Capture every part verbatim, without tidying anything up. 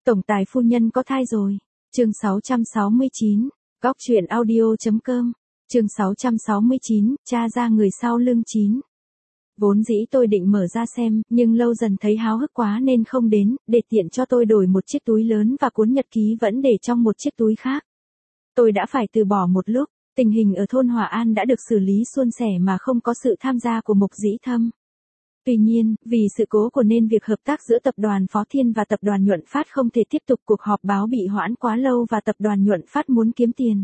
Tổng tài phu nhân có thai rồi. Chương sáu trăm sáu mươi chín. Góc truyện audio.com. Chương sáu trăm sáu mươi chín, cha ra người sau lưng chín. Vốn dĩ tôi định mở ra xem, nhưng lâu dần thấy háo hức quá nên không đến, để tiện cho tôi đổi một chiếc túi lớn và cuốn nhật ký vẫn để trong một chiếc túi khác. Tôi đã phải từ bỏ một lúc, tình hình ở thôn Hòa An đã được xử lý suôn sẻ mà không có sự tham gia của Mục Dĩ Thâm. Tuy nhiên, vì sự cố của nên việc hợp tác giữa tập đoàn Phó Thiên và tập đoàn Nhuận Phát không thể tiếp tục, cuộc họp báo bị hoãn quá lâu và tập đoàn Nhuận Phát muốn kiếm tiền.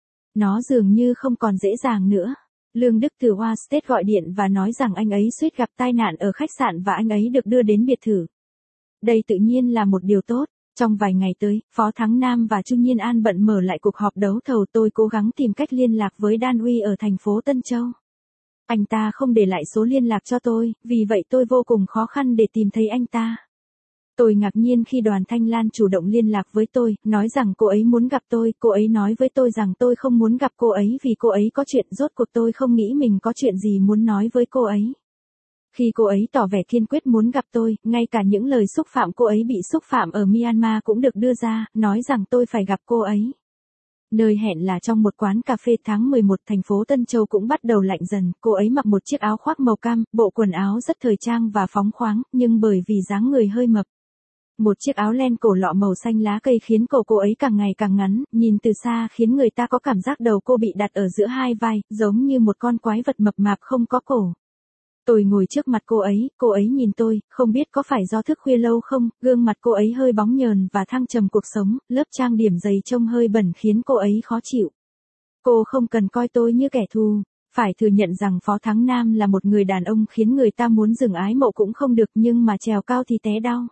Nó dường như không còn dễ dàng nữa. Lương Đức từ Hoa State gọi điện và nói rằng anh ấy suýt gặp tai nạn ở khách sạn và anh ấy được đưa đến biệt thự. Đây tự nhiên là một điều tốt. Trong vài ngày tới, Phó Thắng Nam và Chu Nhiên An bận mở lại cuộc họp đấu thầu. Tôi cố gắng tìm cách liên lạc với Đan Uy ở thành phố Tân Châu. Anh ta không để lại số liên lạc cho tôi, vì vậy tôi vô cùng khó khăn để tìm thấy anh ta. Tôi ngạc nhiên khi Đoàn Thanh Lan chủ động liên lạc với tôi, nói rằng cô ấy muốn gặp tôi. Cô ấy nói với tôi rằng tôi không muốn gặp cô ấy vì cô ấy có chuyện. Rốt cuộc tôi không nghĩ mình có chuyện gì muốn nói với cô ấy. Khi cô ấy tỏ vẻ kiên quyết muốn gặp tôi, ngay cả những lời xúc phạm cô ấy bị xúc phạm ở Myanmar cũng được đưa ra, nói rằng tôi phải gặp cô ấy. Nơi hẹn là trong một quán cà phê. Tháng mười một, thành phố Tân Châu cũng bắt đầu lạnh dần. Cô ấy mặc một chiếc áo khoác màu cam, bộ quần áo rất thời trang và phóng khoáng, nhưng bởi vì dáng người hơi mập. Một chiếc áo len cổ lọ màu xanh lá cây khiến cổ cô ấy càng ngày càng ngắn, nhìn từ xa khiến người ta có cảm giác đầu cô bị đặt ở giữa hai vai, giống như một con quái vật mập mạp không có cổ. Tôi ngồi trước mặt cô ấy, cô ấy nhìn tôi, không biết có phải do thức khuya lâu không, gương mặt cô ấy hơi bóng nhờn và thăng trầm cuộc sống, lớp trang điểm dày trông hơi bẩn khiến cô ấy khó chịu. Cô không cần coi tôi như kẻ thù. Phải thừa nhận rằng Phó Thắng Nam là một người đàn ông khiến người ta muốn dừng ái mộ cũng không được, nhưng mà trèo cao thì té đau.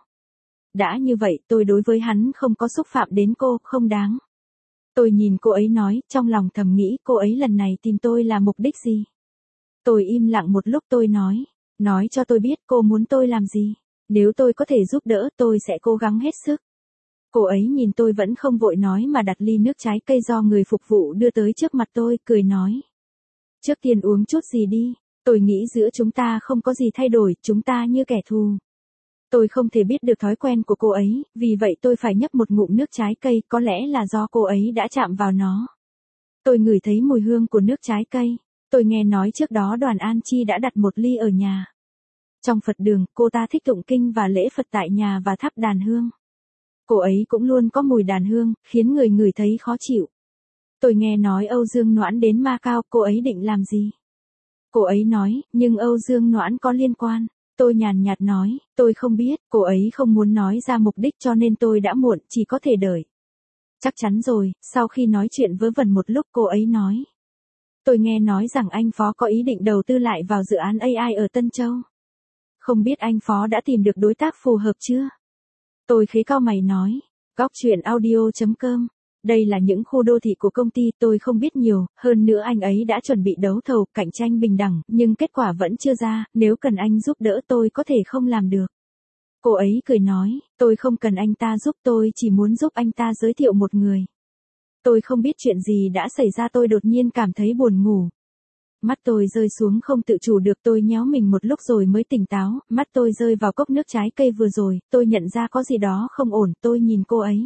Đã như vậy, tôi đối với hắn không có xúc phạm đến cô, không đáng. Tôi nhìn cô ấy nói, trong lòng thầm nghĩ cô ấy lần này tìm tôi là mục đích gì? Tôi im lặng một lúc tôi nói, nói cho tôi biết cô muốn tôi làm gì. Nếu tôi có thể giúp đỡ tôi sẽ cố gắng hết sức. Cô ấy nhìn tôi vẫn không vội nói mà đặt ly nước trái cây do người phục vụ đưa tới trước mặt tôi, cười nói. Trước tiên uống chút gì đi, tôi nghĩ giữa chúng ta không có gì thay đổi, chúng ta như kẻ thù. Tôi không thể biết được thói quen của cô ấy, vì vậy tôi phải nhấp một ngụm nước trái cây, có lẽ là do cô ấy đã chạm vào nó. Tôi ngửi thấy mùi hương của nước trái cây. Tôi nghe nói trước đó Đoàn An Chi đã đặt một ly ở nhà. Trong Phật đường, cô ta thích tụng kinh và lễ Phật tại nhà và thắp đàn hương. Cô ấy cũng luôn có mùi đàn hương, khiến người ngửi thấy khó chịu. Tôi nghe nói Âu Dương Noãn đến Macau, cô ấy định làm gì? Cô ấy nói, nhưng Âu Dương Noãn có liên quan. Tôi nhàn nhạt nói, tôi không biết, cô ấy không muốn nói ra mục đích cho nên tôi đã muộn, chỉ có thể đợi. Chắc chắn rồi, sau khi nói chuyện vớ vẩn một lúc cô ấy nói. Tôi nghe nói rằng anh Phó có ý định đầu tư lại vào dự án a i ở Tân Châu. Không biết anh Phó đã tìm được đối tác phù hợp chưa? Tôi khế cau mày nói, góc truyện audio.com. Đây là những khu đô thị của công ty, tôi không biết nhiều, hơn nữa anh ấy đã chuẩn bị đấu thầu, cạnh tranh bình đẳng, nhưng kết quả vẫn chưa ra, nếu cần anh giúp đỡ tôi có thể không làm được. Cô ấy cười nói, tôi không cần anh ta giúp, tôi chỉ muốn giúp anh ta giới thiệu một người. Tôi không biết chuyện gì đã xảy ra, tôi đột nhiên cảm thấy buồn ngủ. Mắt tôi rơi xuống không tự chủ được, tôi nhéo mình một lúc rồi mới tỉnh táo, mắt tôi rơi vào cốc nước trái cây vừa rồi, tôi nhận ra có gì đó không ổn, tôi nhìn cô ấy.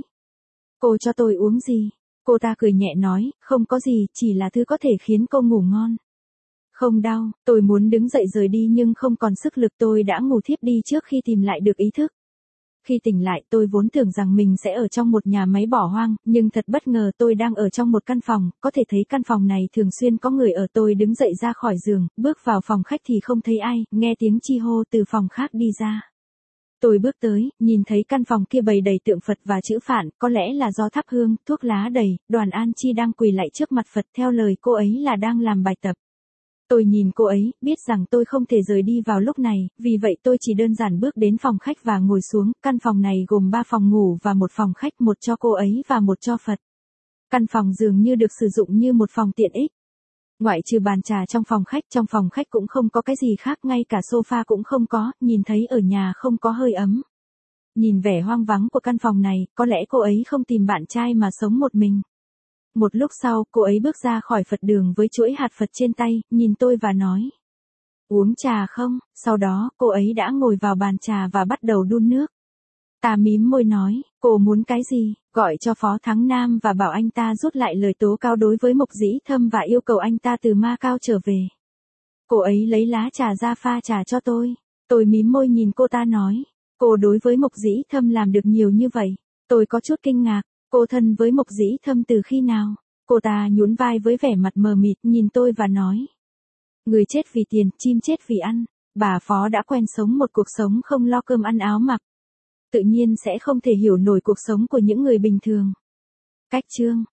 Cô cho tôi uống gì? Cô ta cười nhẹ nói, không có gì, chỉ là thứ có thể khiến cô ngủ ngon. Không đau, tôi muốn đứng dậy rời đi nhưng không còn sức lực, tôi đã ngủ thiếp đi trước khi tìm lại được ý thức. Khi tỉnh lại tôi vốn tưởng rằng mình sẽ ở trong một nhà máy bỏ hoang, nhưng thật bất ngờ tôi đang ở trong một căn phòng, có thể thấy căn phòng này thường xuyên có người ở. Tôi đứng dậy ra khỏi giường, bước vào phòng khách thì không thấy ai, nghe tiếng chi hô từ phòng khác đi ra. Tôi bước tới, nhìn thấy căn phòng kia bày đầy tượng Phật và chữ Phạn, có lẽ là do thắp hương, thuốc lá đầy, Đoàn An Chi đang quỳ lạy trước mặt Phật, theo lời cô ấy là đang làm bài tập. Tôi nhìn cô ấy, biết rằng tôi không thể rời đi vào lúc này, vì vậy tôi chỉ đơn giản bước đến phòng khách và ngồi xuống. Căn phòng này gồm ba phòng ngủ và một phòng khách, một cho cô ấy và một cho Phật. Căn phòng dường như được sử dụng như một phòng tiện ích. Ngoại trừ bàn trà trong phòng khách, trong phòng khách cũng không có cái gì khác, ngay cả sofa cũng không có, nhìn thấy ở nhà không có hơi ấm. Nhìn vẻ hoang vắng của căn phòng này, có lẽ cô ấy không tìm bạn trai mà sống một mình. Một lúc sau, cô ấy bước ra khỏi Phật đường với chuỗi hạt Phật trên tay, nhìn tôi và nói. Uống trà không? Sau đó, cô ấy đã ngồi vào bàn trà và bắt đầu đun nước. Ta mím môi nói, cô muốn cái gì, gọi cho Phó Thắng Nam và bảo anh ta rút lại lời tố cáo đối với Mộc Dĩ Thâm và yêu cầu anh ta từ Macau trở về. Cô ấy lấy lá trà ra pha trà cho tôi. Tôi mím môi nhìn cô ta nói, cô đối với Mộc Dĩ Thâm làm được nhiều như vậy. Tôi có chút kinh ngạc, cô thân với Mộc Dĩ Thâm từ khi nào? Cô ta nhún vai với vẻ mặt mờ mịt nhìn tôi và nói. Người chết vì tiền, chim chết vì ăn. Bà Phó đã quen sống một cuộc sống không lo cơm ăn áo mặc. Tự nhiên sẽ không thể hiểu nổi cuộc sống của những người bình thường. Cách chương